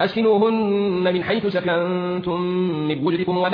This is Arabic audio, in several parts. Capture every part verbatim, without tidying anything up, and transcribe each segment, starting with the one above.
أسكنوهن من حيث سكنتم من وجدكم ولا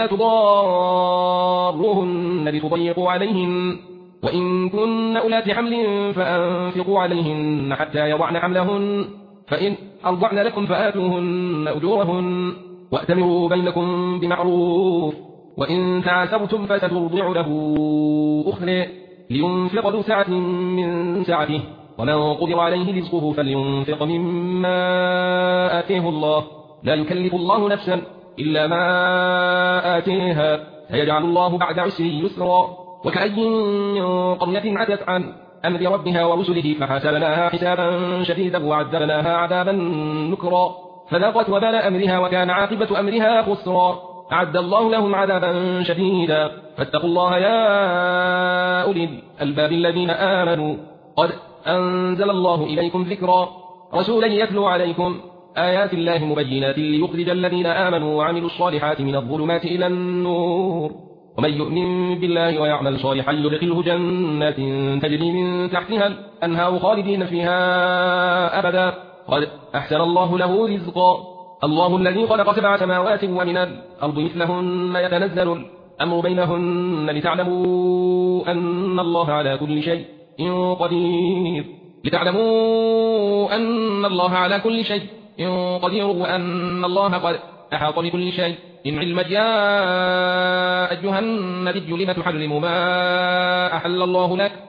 تضاروهن لتضيقوا عليهن وإن كن أولات حمل فأنفقوا عليهن حتى يضعن حملهن فإن أرضعن لكم فآتوهن أجورهن وأتمروا بينكم بمعروف وإن تعاسرتم فسترضع له أخرى لينفق ذو سعة من سعته ومن قدر عليه رزقه فلينفق مما آتيه الله لا يكلف الله نفسا إلا ما آتيها سيجعل الله بعد عسر يسرا وكأي من قرية عتت عن أمر ربها ورسله فحاسبناها حسابا شديدا وعذبناها عذابا نكرا فذاقت وبال أمرها وكان عاقبة أمرها خسرا أعد الله لهم عذابا شديدا فاتقوا الله يا أولي الألباب الذين آمنوا قد أنزل الله إليكم ذكرا رسولا يتلو عليكم آيات الله مبينات ليخرج الذين آمنوا وعملوا الصالحات من الظلمات إلى النور ومن يؤمن بالله ويعمل صالحا يدخله جنات تجري من تحتها الأنهار خالدين فيها أبدا قد أحسن الله له رزقا الله الذي خلق سبع سماوات ومن الأرض مثلهن يتنزل الأمر بينهن لتعلموا أن الله على كل شيء قدير لتعلموا أن الله على كل شيء قدير وأن الله قد أحاط بكل شيء إن علم يا أيها النبي لم تحرم ما أحل الله لك